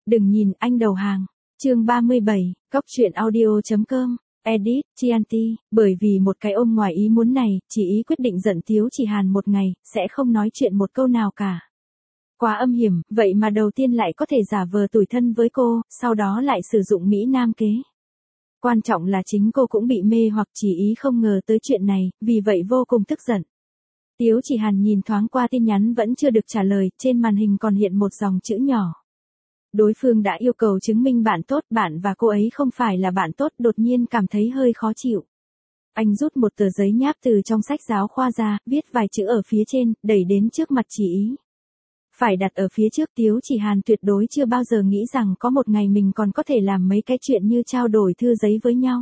Đừng nhìn anh đầu hàng. Chương 37, Cóc truyện audio.com. Edit, Chianti, bởi vì một cái ôm ngoài ý muốn này, chị ý quyết định giận Tiếu Chỉ Hàn một ngày, sẽ không nói chuyện một câu nào cả. Quá âm hiểm, vậy mà đầu tiên lại có thể giả vờ tủi thân với cô, sau đó lại sử dụng Mỹ Nam kế. Quan trọng là chính cô cũng bị mê hoặc chỉ ý không ngờ tới chuyện này, vì vậy vô cùng tức giận. Tiếu Chỉ Hàn nhìn thoáng qua tin nhắn vẫn chưa được trả lời, trên màn hình còn hiện một dòng chữ nhỏ. Đối phương đã yêu cầu chứng minh bạn tốt, bạn và cô ấy không phải là bạn tốt, đột nhiên cảm thấy hơi khó chịu. Anh rút một tờ giấy nháp từ trong sách giáo khoa ra, viết vài chữ ở phía trên, đẩy đến trước mặt chị ý. Phải đặt ở phía trước. Tiếu Chỉ Hàn tuyệt đối chưa bao giờ nghĩ rằng có một ngày mình còn có thể làm mấy cái chuyện như trao đổi thư giấy với nhau.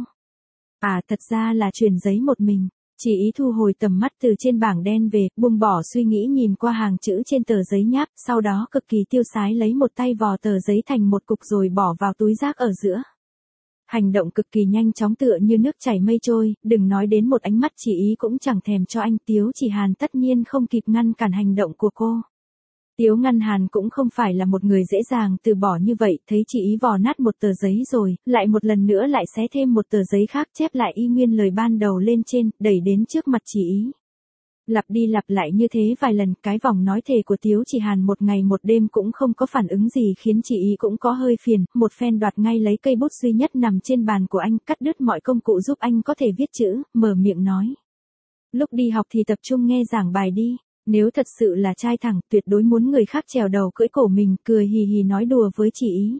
À, thật ra là truyền giấy một mình. Chị ý thu hồi tầm mắt từ trên bảng đen về, buông bỏ suy nghĩ nhìn qua hàng chữ trên tờ giấy nháp, sau đó cực kỳ tiêu sái lấy một tay vò tờ giấy thành một cục rồi bỏ vào túi rác ở giữa. Hành động cực kỳ nhanh chóng tựa như nước chảy mây trôi, đừng nói đến một ánh mắt chị ý cũng chẳng thèm cho anh. Tiếu Chỉ Hàn tất nhiên không kịp ngăn cản hành động của cô. Tiếu Ngân Hàn cũng không phải là một người dễ dàng từ bỏ như vậy, thấy chị ý vò nát một tờ giấy rồi, lại một lần nữa lại xé thêm một tờ giấy khác chép lại y nguyên lời ban đầu lên trên, đẩy đến trước mặt chị ý. Lặp đi lặp lại như thế vài lần, cái vòng nói thề của Tiếu Chỉ Hàn một ngày một đêm cũng không có phản ứng gì khiến chị ý cũng có hơi phiền, một phen đoạt ngay lấy cây bút duy nhất nằm trên bàn của anh, cắt đứt mọi công cụ giúp anh có thể viết chữ, mở miệng nói. Lúc đi học thì tập trung nghe giảng bài đi. Nếu thật sự là trai thẳng, tuyệt đối muốn người khác trèo đầu cưỡi cổ mình, cười hì hì nói đùa với chị ý.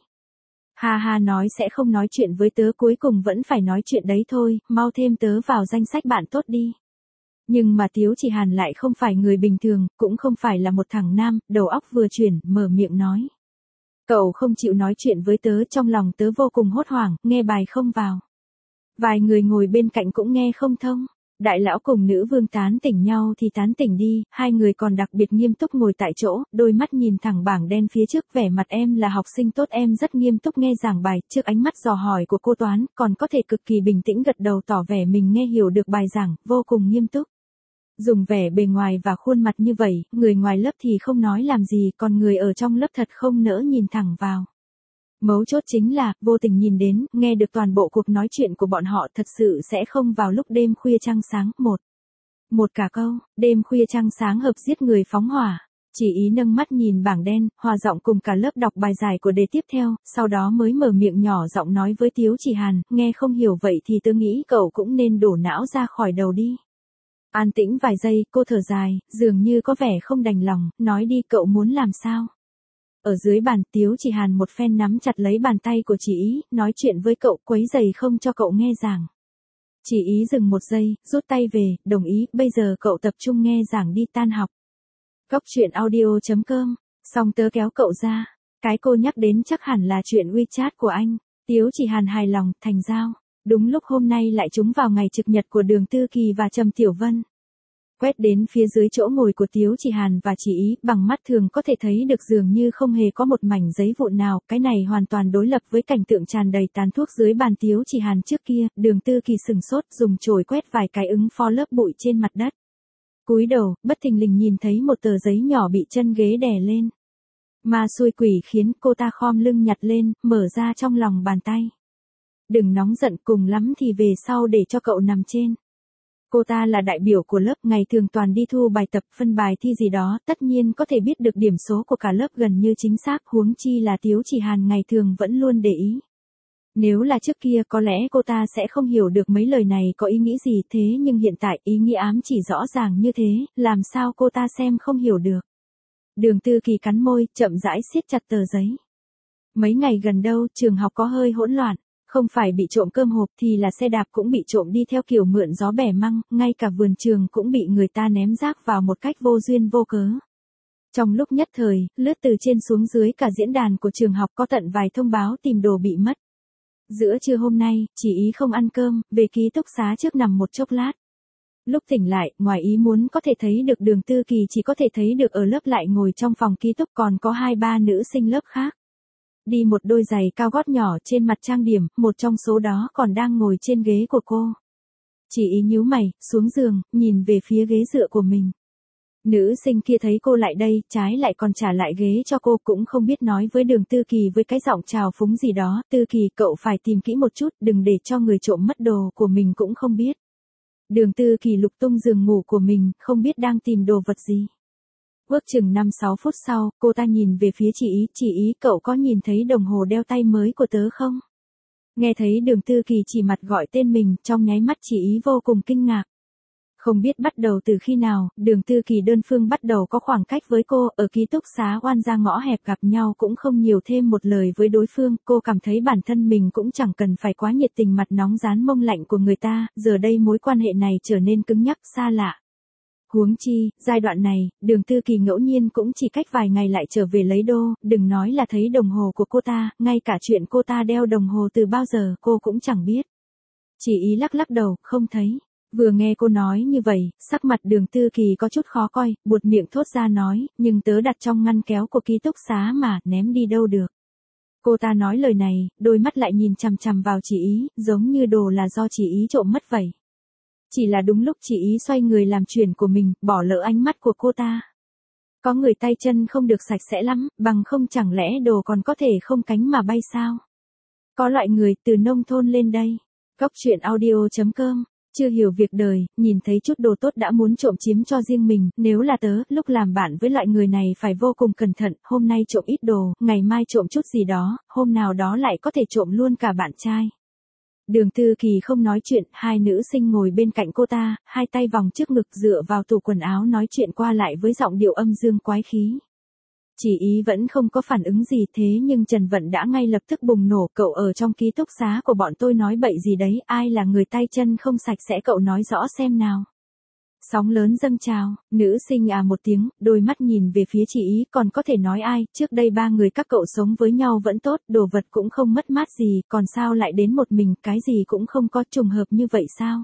Ha ha, nói sẽ không nói chuyện với tớ, cuối cùng vẫn phải nói chuyện đấy thôi, mau thêm tớ vào danh sách bạn tốt đi. Nhưng mà Tiếu Chỉ Hàn lại không phải người bình thường, cũng không phải là một thằng nam, đầu óc vừa chuyển, mở miệng nói. Cậu không chịu nói chuyện với tớ, trong lòng tớ vô cùng hốt hoảng, nghe bài không vào. Vài người ngồi bên cạnh cũng nghe không thông. Đại lão cùng nữ vương tán tỉnh nhau thì tán tỉnh đi, hai người còn đặc biệt nghiêm túc ngồi tại chỗ, đôi mắt nhìn thẳng bảng đen phía trước, vẻ mặt em là học sinh tốt, em rất nghiêm túc nghe giảng bài, trước ánh mắt dò hỏi của cô toán, còn có thể cực kỳ bình tĩnh gật đầu tỏ vẻ mình nghe hiểu được bài giảng, vô cùng nghiêm túc. Dùng vẻ bề ngoài và khuôn mặt như vậy, người ngoài lớp thì không nói làm gì, còn người ở trong lớp thật không nỡ nhìn thẳng vào. Mấu chốt chính là, vô tình nhìn đến, nghe được toàn bộ cuộc nói chuyện của bọn họ, thật sự sẽ không vào lúc đêm khuya trăng sáng. Một cả câu, đêm khuya trăng sáng hợp giết người phóng hỏa. Chỉ ý nâng mắt nhìn bảng đen, hòa giọng cùng cả lớp đọc bài giải của đề tiếp theo, sau đó mới mở miệng nhỏ giọng nói với Tiếu Chỉ Hàn, nghe không hiểu vậy thì tớ nghĩ cậu cũng nên đổ não ra khỏi đầu đi. An tĩnh vài giây, cô thở dài, dường như có vẻ không đành lòng, nói đi, cậu muốn làm sao? Ở dưới bàn, Tiếu Chỉ Hàn một phen nắm chặt lấy bàn tay của chị ý, nói chuyện với cậu, quấy rầy không cho cậu nghe giảng. Chị ý dừng một giây, rút tay về, đồng ý, bây giờ cậu tập trung nghe giảng đi, tan học. Cóc truyện audio.com, xong tớ kéo cậu ra. Cái cô nhắc đến chắc hẳn là chuyện WeChat của anh. Tiếu Chỉ Hàn hài lòng, thành giao. Đúng lúc hôm nay lại trúng vào ngày trực nhật của Đường Tư Kỳ và Trầm Tiểu Vân. Quét đến phía dưới chỗ ngồi của Tiếu Chỉ Hàn và chị ý, bằng mắt thường có thể thấy được dường như không hề có một mảnh giấy vụn nào, cái này hoàn toàn đối lập với cảnh tượng tràn đầy tàn thuốc dưới bàn Tiếu Chỉ Hàn trước kia. Đường Tư Kỳ sừng sốt, dùng chổi quét vài cái ứng phó lớp bụi trên mặt đất. Cúi đầu, bất thình lình nhìn thấy một tờ giấy nhỏ bị chân ghế đè lên. Ma xui quỷ khiến, cô ta khom lưng nhặt lên, mở ra trong lòng bàn tay. Đừng nóng giận, cùng lắm thì về sau để cho cậu nằm trên. Cô ta là đại biểu của lớp, ngày thường toàn đi thu bài tập, phân bài thi gì đó, tất nhiên có thể biết được điểm số của cả lớp gần như chính xác, huống chi là Tiếu Chỉ Hàn ngày thường vẫn luôn để ý. Nếu là trước kia có lẽ cô ta sẽ không hiểu được mấy lời này có ý nghĩ gì, thế nhưng hiện tại ý nghĩa ám chỉ rõ ràng như thế, làm sao cô ta xem không hiểu được. Đường Tư Kỳ cắn môi, chậm rãi siết chặt tờ giấy. Mấy ngày gần đâu, trường học có hơi hỗn loạn. Không phải bị trộm cơm hộp thì là xe đạp cũng bị trộm đi theo kiểu mượn gió bẻ măng, ngay cả vườn trường cũng bị người ta ném rác vào một cách vô duyên vô cớ. Trong lúc nhất thời, lướt từ trên xuống dưới cả diễn đàn của trường học có tận vài thông báo tìm đồ bị mất. Giữa trưa hôm nay, chỉ ý không ăn cơm, về ký túc xá trước nằm một chốc lát. Lúc tỉnh lại, ngoài ý muốn có thể thấy được Đường Tư Kỳ chỉ có thể thấy được ở lớp lại ngồi trong phòng ký túc còn có 2-3 nữ sinh lớp khác. Đi một đôi giày cao gót nhỏ trên mặt trang điểm, một trong số đó còn đang ngồi trên ghế của cô. Chỉ ý nhíu mày, xuống giường, nhìn về phía ghế dựa của mình. Nữ sinh kia thấy cô lại đây, trái lại còn trả lại ghế cho cô, cũng không biết nói với Đường Tư Kỳ với cái giọng trào phúng gì đó, Tư Kỳ cậu phải tìm kỹ một chút, đừng để cho người trộm mất đồ của mình cũng không biết. Đường Tư Kỳ lục tung giường ngủ của mình, không biết đang tìm đồ vật gì. Ước chừng 5-6 phút sau, cô ta nhìn về phía chị ý cậu có nhìn thấy đồng hồ đeo tay mới của tớ không? Nghe thấy Đường Tư Kỳ chỉ mặt gọi tên mình, trong nháy mắt chị ý vô cùng kinh ngạc. Không biết bắt đầu từ khi nào, Đường Tư Kỳ đơn phương bắt đầu có khoảng cách với cô, ở ký túc xá oan ra ngõ hẹp gặp nhau cũng không nhiều thêm một lời với đối phương, cô cảm thấy bản thân mình cũng chẳng cần phải quá nhiệt tình mặt nóng rán mông lạnh của người ta, giờ đây mối quan hệ này trở nên cứng nhắc xa lạ. Huống chi, giai đoạn này, Đường Tư Kỳ ngẫu nhiên cũng chỉ cách vài ngày lại trở về lấy đô, đừng nói là thấy đồng hồ của cô ta, ngay cả chuyện cô ta đeo đồng hồ từ bao giờ cô cũng chẳng biết. Chị ý lắc lắc đầu, không thấy. Vừa nghe cô nói như vậy, sắc mặt Đường Tư Kỳ có chút khó coi, buột miệng thốt ra nói, nhưng tớ đặt trong ngăn kéo của ký túc xá mà, ném đi đâu được. Cô ta nói lời này, đôi mắt lại nhìn chằm chằm vào chị ý, giống như đồ là do chị ý trộm mất vậy. Chỉ là đúng lúc chị ý xoay người làm chuyện của mình, bỏ lỡ ánh mắt của cô ta. Có người tay chân không được sạch sẽ lắm, bằng không chẳng lẽ đồ còn có thể không cánh mà bay sao? Có loại người từ nông thôn lên đây. Góc truyện audio.com. Chưa hiểu việc đời, nhìn thấy chút đồ tốt đã muốn trộm chiếm cho riêng mình, nếu là tớ, lúc làm bạn với loại người này phải vô cùng cẩn thận, hôm nay trộm ít đồ, ngày mai trộm chút gì đó, hôm nào đó lại có thể trộm luôn cả bạn trai. Đường Tư Kỳ không nói chuyện, hai nữ sinh ngồi bên cạnh cô ta, hai tay vòng trước ngực dựa vào tủ quần áo nói chuyện qua lại với giọng điệu âm dương quái khí. Chỉ ý vẫn không có phản ứng gì thế nhưng Trần Vận đã ngay lập tức bùng nổ, cậu ở trong ký túc xá của bọn tôi nói bậy gì đấy, ai là người tay chân không sạch sẽ cậu nói rõ xem nào. Sóng lớn dâng trào, nữ sinh một tiếng, đôi mắt nhìn về phía chị ý, còn có thể nói ai, trước đây ba người các cậu sống với nhau vẫn tốt, đồ vật cũng không mất mát gì, còn sao lại đến một mình, cái gì cũng không có, trùng hợp như vậy sao?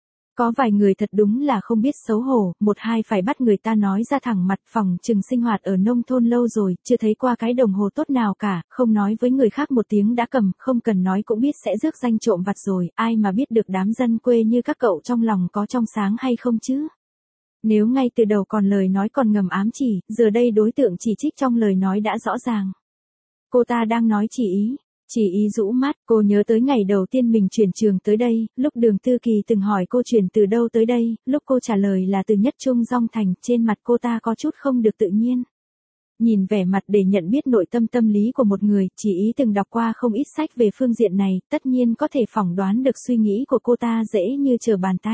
Có vài người thật đúng là không biết xấu hổ, một hai phải bắt người ta nói ra thẳng mặt, phòng trừng sinh hoạt ở nông thôn lâu rồi, chưa thấy qua cái đồng hồ tốt nào cả, không nói với người khác một tiếng đã cầm, không cần nói cũng biết sẽ rước danh trộm vặt rồi, ai mà biết được đám dân quê như các cậu trong lòng có trong sáng hay không chứ? Nếu ngay từ đầu còn lời nói còn ngầm ám chỉ, giờ đây đối tượng chỉ trích trong lời nói đã rõ ràng. Cô ta đang nói chỉ ý. Chỉ ý rũ mắt, cô nhớ tới ngày đầu tiên mình chuyển trường tới đây, lúc Đường Tư Kỳ từng hỏi cô chuyển từ đâu tới đây, lúc cô trả lời là từ Nhất Trung Dong Thành, trên mặt cô ta có chút không được tự nhiên. Nhìn vẻ mặt để nhận biết nội tâm tâm lý của một người, chỉ ý từng đọc qua không ít sách về phương diện này, tất nhiên có thể phỏng đoán được suy nghĩ của cô ta dễ như trở bàn tay.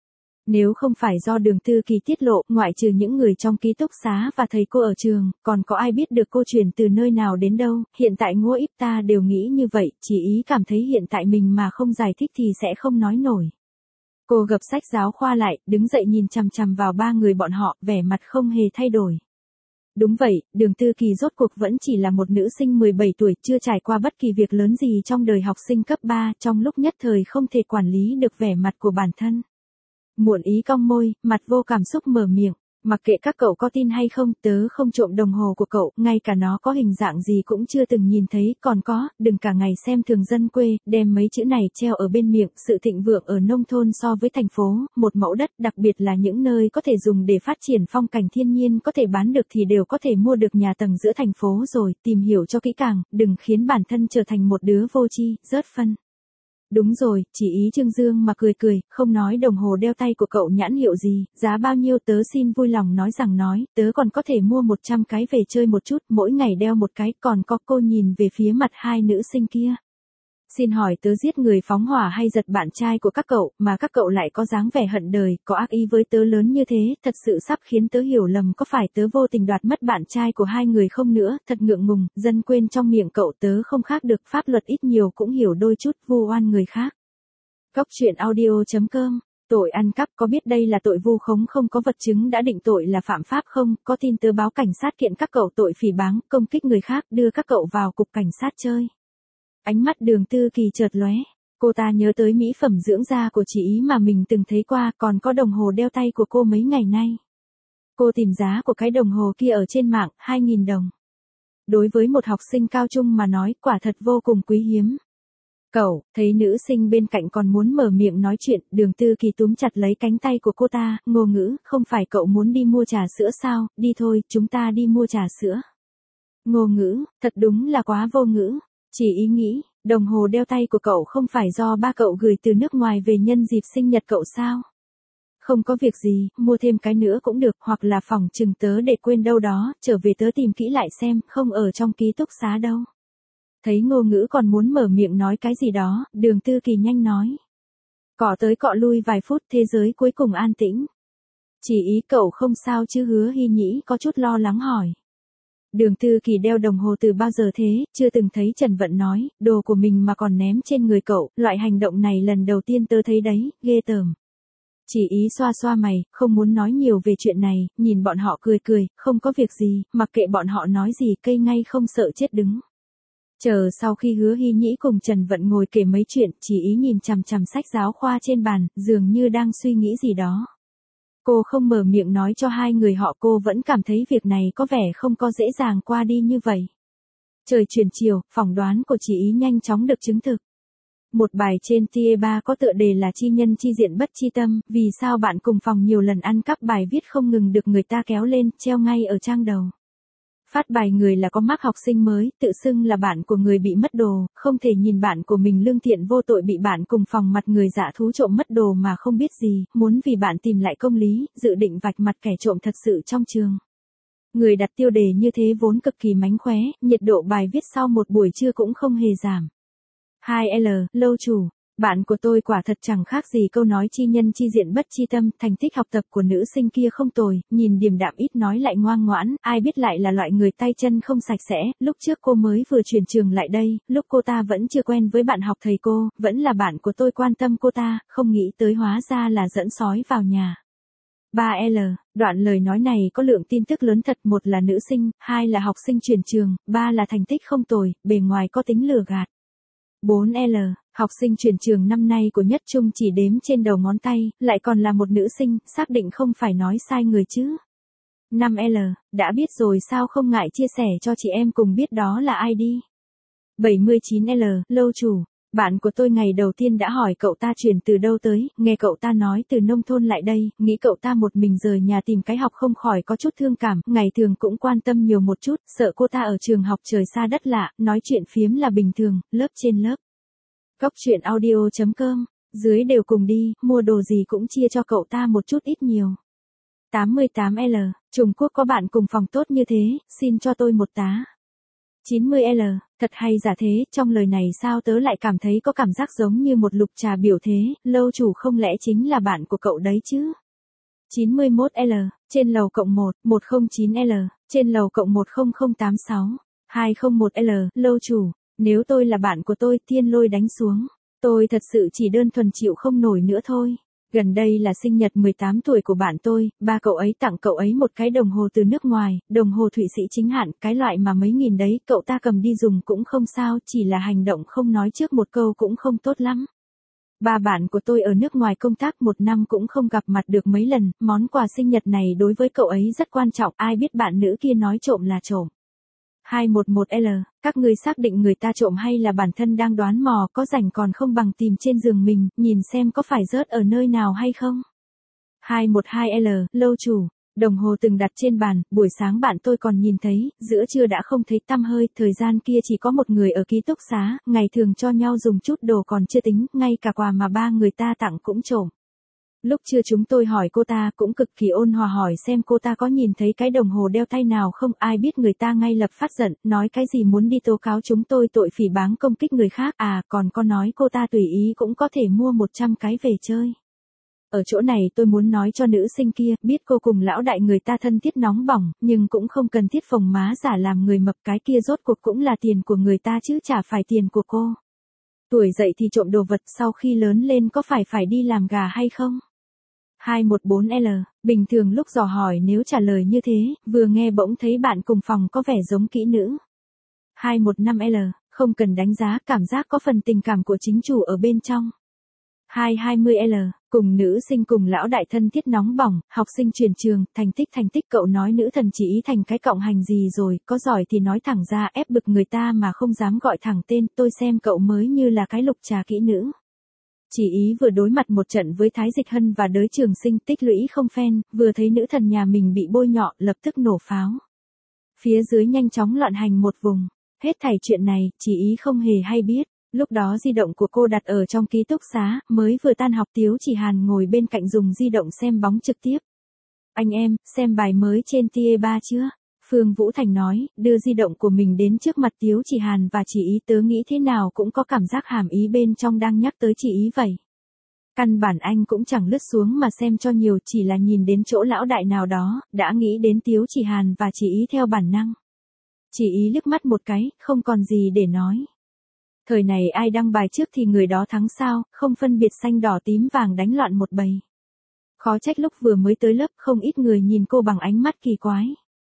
Nếu không phải do Đường Tư Kỳ tiết lộ, ngoại trừ những người trong ký túc xá và thầy cô ở trường, còn có ai biết được cô chuyển từ nơi nào đến đâu, hiện tại Ngô Íp ta đều nghĩ như vậy, chỉ ý cảm thấy hiện tại mình mà không giải thích thì sẽ không nói nổi. Cô gập sách giáo khoa lại, đứng dậy nhìn chằm chằm vào ba người bọn họ, vẻ mặt không hề thay đổi. Đúng vậy, Đường Tư Kỳ rốt cuộc vẫn chỉ là một nữ sinh 17 tuổi, chưa trải qua bất kỳ việc lớn gì trong đời học sinh cấp 3, trong lúc nhất thời không thể quản lý được vẻ mặt của bản thân. Muộn ý cong môi, mặt vô cảm xúc mở miệng, mặc kệ các cậu có tin hay không, tớ không trộm đồng hồ của cậu, ngay cả nó có hình dạng gì cũng chưa từng nhìn thấy, còn có, đừng cả ngày xem thường dân quê, đem mấy chữ này treo ở bên miệng, sự thịnh vượng ở nông thôn so với thành phố, một mẫu đất, đặc biệt là những nơi có thể dùng để phát triển phong cảnh thiên nhiên có thể bán được thì đều có thể mua được nhà tầng giữa thành phố rồi, tìm hiểu cho kỹ càng, đừng khiến bản thân trở thành một đứa vô tri, rớt phân. Đúng rồi, chỉ ý Trương Dương mà cười, không nói đồng hồ đeo tay của cậu nhãn hiệu gì, giá bao nhiêu tớ xin vui lòng nói rằng nói, tớ còn có thể mua 100 cái về chơi một chút, mỗi ngày đeo một cái, còn có cô nhìn về phía mặt hai nữ sinh kia. Xin hỏi tớ giết người phóng hỏa hay giật bạn trai của các cậu, mà các cậu lại có dáng vẻ hận đời, có ác ý với tớ lớn như thế, thật sự sắp khiến tớ hiểu lầm có phải tớ vô tình đoạt mất bạn trai của hai người không nữa, thật ngượng ngùng, dân quên trong miệng cậu tớ không khác được pháp luật ít nhiều cũng hiểu đôi chút, vu oan người khác. Góc truyện audio.com. Tội ăn cắp có biết đây là tội vu khống không có vật chứng đã định tội là phạm pháp không, có tin tớ báo cảnh sát kiện các cậu tội phỉ báng, công kích người khác, đưa các cậu vào cục cảnh sát chơi. Ánh mắt Đường Tư Kỳ chợt lóe, cô ta nhớ tới mỹ phẩm dưỡng da của chị ý mà mình từng thấy qua, còn có đồng hồ đeo tay của cô mấy ngày nay. Cô tìm giá của cái đồng hồ kia ở trên mạng, 2.000 đồng. Đối với một học sinh cao trung mà nói, quả thật vô cùng quý hiếm. Cậu, thấy nữ sinh bên cạnh còn muốn mở miệng nói chuyện, Đường Tư Kỳ túm chặt lấy cánh tay của cô ta, Ngô Ngữ, không phải cậu muốn đi mua trà sữa sao, đi thôi, chúng ta đi mua trà sữa. Ngô Ngữ, thật đúng là quá vô ngữ, chỉ ý nghĩ, đồng hồ đeo tay của cậu không phải do ba cậu gửi từ nước ngoài về nhân dịp sinh nhật cậu sao? Không có việc gì, mua thêm cái nữa cũng được, hoặc là phòng chừng tớ để quên đâu đó, trở về tớ tìm kỹ lại xem, không ở trong ký túc xá đâu. Thấy Ngô Ngữ còn muốn mở miệng nói cái gì đó, Đường Tư Kỳ nhanh nói. Cọ tới cọ lui vài phút, thế giới cuối cùng an tĩnh. Chỉ ý cậu không sao chứ? Hứa Hy Nhĩ có chút lo lắng hỏi. Đường Tư Kỳ đeo đồng hồ từ bao giờ thế, chưa từng thấy. Trần Vận nói, đồ của mình mà còn ném trên người cậu, loại hành động này lần đầu tiên tớ thấy đấy, ghê tởm. Chỉ ý xoa xoa mày, không muốn nói nhiều về chuyện này, nhìn bọn họ cười cười, không có việc gì, mặc kệ bọn họ nói gì, cây ngay không sợ chết đứng. Chờ sau khi Hứa Hy Nhĩ cùng Trần Vận ngồi kể mấy chuyện, chỉ ý nhìn chằm chằm sách giáo khoa trên bàn, dường như đang suy nghĩ gì đó. Cô không mở miệng nói cho hai người họ, cô vẫn cảm thấy việc này có vẻ không có dễ dàng qua đi như vậy. Trời chuyển chiều, phỏng đoán của chỉ ý nhanh chóng được chứng thực. Một bài trên TE3 có tựa đề là chi nhân chi diện bất chi tâm, vì sao bạn cùng phòng nhiều lần ăn cắp, bài viết không ngừng được người ta kéo lên, treo ngay ở trang đầu. Phát bài người là có mác học sinh mới, tự xưng là bạn của người bị mất đồ, không thể nhìn bạn của mình lương thiện vô tội bị bạn cùng phòng mặt người dạ thú trộm mất đồ mà không biết gì, muốn vì bạn tìm lại công lý, dự định vạch mặt kẻ trộm thật sự trong trường. Người đặt tiêu đề như thế vốn cực kỳ mánh khóe, nhiệt độ bài viết sau một buổi trưa cũng không hề giảm. 2L, lâu chủ. Bạn của tôi quả thật chẳng khác gì câu nói chi nhân chi diện bất chi tâm, thành tích học tập của nữ sinh kia không tồi, nhìn điềm đạm ít nói lại ngoan ngoãn, ai biết lại là loại người tay chân không sạch sẽ, lúc trước cô mới vừa chuyển trường lại đây, lúc cô ta vẫn chưa quen với bạn học thầy cô, vẫn là bạn của tôi quan tâm cô ta, không nghĩ tới hóa ra là dẫn sói vào nhà. 3L, đoạn lời nói này có lượng tin tức lớn thật, một là nữ sinh, hai là học sinh chuyển trường, ba là thành tích không tồi, bề ngoài có tính lừa gạt. 4L, học sinh chuyển trường năm nay của Nhất Trung chỉ đếm trên đầu ngón tay, lại còn là một nữ sinh, xác định không phải nói sai người chứ. 5L, đã biết rồi sao không ngại chia sẻ cho chị em cùng biết đó là ai đi. 79L, lâu chủ. Bạn của tôi ngày đầu tiên đã hỏi cậu ta chuyển từ đâu tới, nghe cậu ta nói từ nông thôn lại đây, nghĩ cậu ta một mình rời nhà tìm cái học không khỏi có chút thương cảm, ngày thường cũng quan tâm nhiều một chút, sợ cô ta ở trường học trời xa đất lạ, nói chuyện phiếm là bình thường, lớp trên lớp. Góc truyện audio.com, dưới đều cùng đi, mua đồ gì cũng chia cho cậu ta một chút ít nhiều. 88L, Trung Quốc có bạn cùng phòng tốt như thế, xin cho tôi một tá. 90L, thật hay giả thế, trong lời này sao tớ lại cảm thấy có cảm giác giống như một lục trà biểu thế, lâu chủ không lẽ chính là bạn của cậu đấy chứ? 91L, trên lầu cộng 1, 109L, trên lầu cộng 10086, 201L, lâu chủ, nếu tôi là bạn của tôi, thiên lôi đánh xuống, tôi thật sự chỉ đơn thuần chịu không nổi nữa thôi. Gần đây là sinh nhật 18 tuổi của bạn tôi, ba cậu ấy tặng cậu ấy một cái đồng hồ từ nước ngoài, đồng hồ Thụy Sĩ chính hãng, cái loại mà mấy nghìn đấy, cậu ta cầm đi dùng cũng không sao, chỉ là hành động không nói trước một câu cũng không tốt lắm. Ba bạn của tôi ở nước ngoài công tác một năm cũng không gặp mặt được mấy lần, món quà sinh nhật này đối với cậu ấy rất quan trọng, ai biết bạn nữ kia nói trộm là trộm. 211L, các ngươi xác định người ta trộm hay là bản thân đang đoán mò, có rảnh còn không bằng tìm trên giường mình, nhìn xem có phải rớt ở nơi nào hay không. 212L, lâu chủ, đồng hồ từng đặt trên bàn, buổi sáng bạn tôi còn nhìn thấy, giữa trưa đã không thấy tăm hơi, thời gian kia chỉ có một người ở ký túc xá, ngày thường cho nhau dùng chút đồ còn chưa tính, ngay cả quà mà ba người ta tặng cũng trộm. Lúc trưa chúng tôi hỏi cô ta cũng cực kỳ ôn hòa hỏi xem cô ta có nhìn thấy cái đồng hồ đeo tay nào không, ai biết người ta ngay lập phát giận, nói cái gì muốn đi tố cáo chúng tôi tội phỉ báng công kích người khác, còn có nói cô ta tùy ý cũng có thể mua 100 cái về chơi. Ở chỗ này tôi muốn nói cho nữ sinh kia, biết cô cùng lão đại người ta thân thiết nóng bỏng, nhưng cũng không cần thiết phồng má giả làm người mập, cái kia rốt cuộc cũng là tiền của người ta chứ chả phải tiền của cô. Tuổi dậy thì trộm đồ vật, sau khi lớn lên có phải đi làm gà hay không? 214L, bình thường lúc dò hỏi nếu trả lời như thế, vừa nghe bỗng thấy bạn cùng phòng có vẻ giống kỹ nữ. 215L, không cần đánh giá, cảm giác có phần tình cảm của chính chủ ở bên trong. 220L, Cùng nữ sinh cùng lão đại thân thiết nóng bỏng, học sinh truyền trường, thành tích cậu nói nữ thần chỉ ý thành cái cộng hành gì rồi, có giỏi thì nói thẳng ra ép bực người ta mà không dám gọi thẳng tên, tôi xem cậu mới như là cái lục trà kỹ nữ. Chỉ ý vừa đối mặt một trận với Thái Dịch Hân và đới trường sinh tích lũy không phen, vừa thấy nữ thần nhà mình bị bôi nhọ, lập tức nổ pháo. Phía dưới nhanh chóng loạn hành một vùng, hết thảy chuyện này, chỉ ý không hề hay biết. Lúc đó di động của cô đặt ở trong ký túc xá, mới vừa tan học Tiếu Chỉ Hàn ngồi bên cạnh dùng di động xem bóng trực tiếp. Anh em, xem bài mới trên TE3 chưa? Phương Vũ Thành nói, đưa di động của mình đến trước mặt Tiếu Chỉ Hàn và chỉ ý tớ nghĩ thế nào cũng có cảm giác hàm ý bên trong đang nhắc tới chỉ ý vậy. Căn bản anh cũng chẳng lướt xuống mà xem cho nhiều, chỉ là nhìn đến chỗ lão đại nào đó, đã nghĩ đến Tiếu Chỉ Hàn và chỉ ý theo bản năng. Chỉ ý liếc mắt một cái, không còn gì để nói. Thời này ai đăng bài trước thì người đó thắng sao, không phân biệt xanh đỏ tím vàng đánh loạn một bầy. Khó trách lúc vừa mới tới lớp không ít người nhìn cô bằng ánh mắt kỳ quái.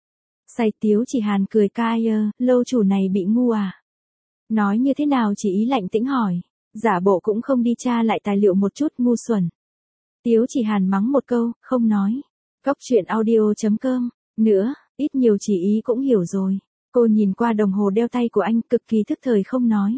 Say Tiếu Chỉ Hàn cười cai lâu chủ này bị ngu à? Nói như thế nào chỉ ý lạnh tĩnh hỏi, giả bộ cũng không đi tra lại tài liệu một chút ngu xuẩn. Tiếu Chỉ Hàn mắng một câu, không nói. Cóc truyện audio.com, nữa, ít nhiều chỉ ý cũng hiểu rồi. Cô nhìn qua đồng hồ đeo tay của anh cực kỳ thức thời không nói.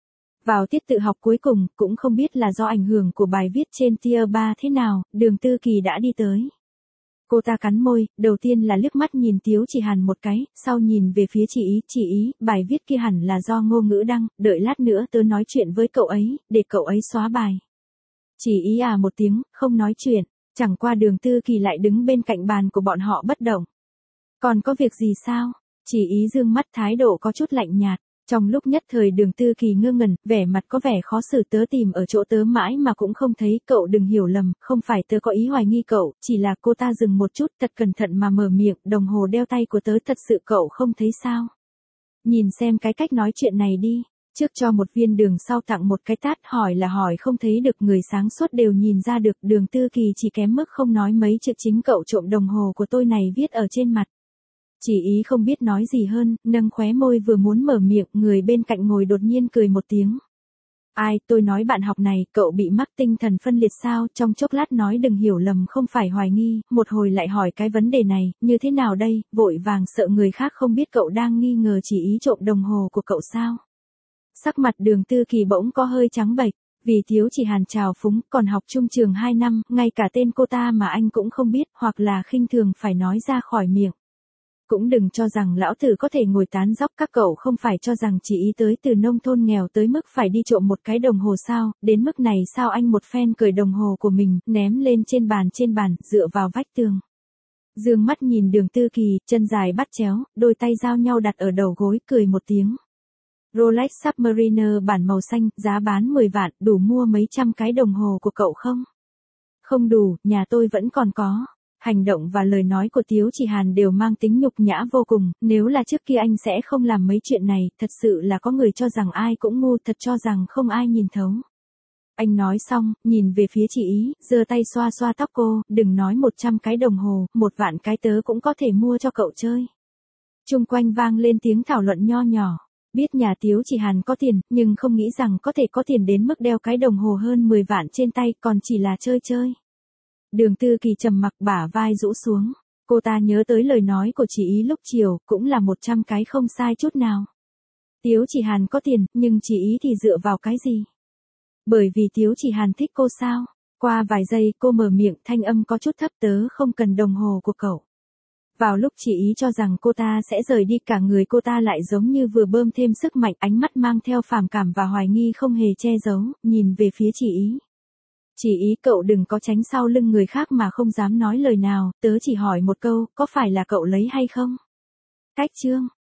Vào tiết tự học cuối cùng, cũng không biết là do ảnh hưởng của bài viết trên tier 3 thế nào, Đường Tư Kỳ đã đi tới. Cô ta cắn môi, đầu tiên là liếc mắt nhìn Tiếu Chỉ Hàn một cái, sau nhìn về phía chỉ ý, bài viết kia hẳn là do Ngô Ngữ đăng, đợi lát nữa tớ nói chuyện với cậu ấy, để cậu ấy xóa bài. Chỉ ý à một tiếng, không nói chuyện, chẳng qua Đường Tư Kỳ lại đứng bên cạnh bàn của bọn họ bất động. Còn có việc gì sao? Chỉ ý dương mắt thái độ có chút lạnh nhạt. Trong lúc nhất thời Đường Tư Kỳ ngơ ngẩn, vẻ mặt có vẻ khó xử, tớ tìm ở chỗ tớ mãi mà cũng không thấy, cậu đừng hiểu lầm, không phải tớ có ý hoài nghi cậu, chỉ là cô ta dừng một chút thật cẩn thận mà mở miệng, đồng hồ đeo tay của tớ thật sự cậu không thấy sao? Nhìn xem cái cách nói chuyện này đi, trước cho một viên đường sau tặng một cái tát, hỏi là hỏi không thấy được, người sáng suốt đều nhìn ra được. Đường Tư Kỳ chỉ kém mức không nói mấy chữ chính cậu trộm đồng hồ của tôi này viết ở trên mặt. Chỉ ý không biết nói gì hơn, nâng khóe môi vừa muốn mở miệng, người bên cạnh ngồi đột nhiên cười một tiếng. Ai, tôi nói bạn học này, cậu bị mắc tinh thần phân liệt sao, trong chốc lát nói đừng hiểu lầm không phải hoài nghi, một hồi lại hỏi cái vấn đề này, như thế nào đây, vội vàng sợ người khác không biết cậu đang nghi ngờ chỉ ý trộm đồng hồ của cậu sao. Sắc mặt Đường Tư Kỳ bỗng có hơi trắng bệch, vì Tiếu Chỉ Hàn trào phúng, còn học chung trường 2 năm, ngay cả tên cô ta mà anh cũng không biết, hoặc là khinh thường phải nói ra khỏi miệng. Cũng đừng cho rằng lão tử có thể ngồi tán dóc, các cậu không phải cho rằng chỉ ý tới từ nông thôn nghèo tới mức phải đi trộm một cái đồng hồ sao, đến mức này sao? Anh một phen cởi đồng hồ của mình, ném lên trên bàn, dựa vào vách tường. Dương mắt nhìn Đường Tư Kỳ, chân dài bắt chéo, đôi tay giao nhau đặt ở đầu gối, cười một tiếng. Rolex Submariner bản màu xanh, giá bán 10 vạn, đủ mua mấy trăm cái đồng hồ của cậu không? Không đủ, nhà tôi vẫn còn có. Hành động và lời nói của Tiếu Chỉ Hàn đều mang tính nhục nhã vô cùng, nếu là trước kia anh sẽ không làm mấy chuyện này, thật sự là có người cho rằng ai cũng ngu, thật cho rằng không ai nhìn thấu. Anh nói xong, nhìn về phía chỉ ý, giơ tay xoa xoa tóc cô, đừng nói 100 cái đồng hồ, 1 vạn cái tớ cũng có thể mua cho cậu chơi. Chung quanh vang lên tiếng thảo luận nho nhỏ, biết nhà Tiếu Chỉ Hàn có tiền, nhưng không nghĩ rằng có thể có tiền đến mức đeo cái đồng hồ hơn 10 vạn trên tay, còn chỉ là chơi. Đường Tư Kỳ trầm mặc, bả vai rũ xuống. Cô ta nhớ tới lời nói của chỉ ý lúc chiều, cũng là 100 cái không sai chút nào. Tiếu Chỉ Hàn có tiền, nhưng chỉ ý thì dựa vào cái gì? Bởi vì Tiếu Chỉ Hàn thích cô sao? Qua vài giây cô mở miệng, thanh âm có chút thấp, tớ không cần đồng hồ của cậu. Vào lúc chỉ ý cho rằng cô ta sẽ rời đi, cả người cô ta lại giống như vừa bơm thêm sức mạnh, ánh mắt mang theo phàm cảm và hoài nghi không hề che giấu, nhìn về phía chỉ ý. Chỉ ý cậu đừng có tránh sau lưng người khác mà không dám nói lời nào, tớ chỉ hỏi một câu, có phải là cậu lấy hay không? Cách chương.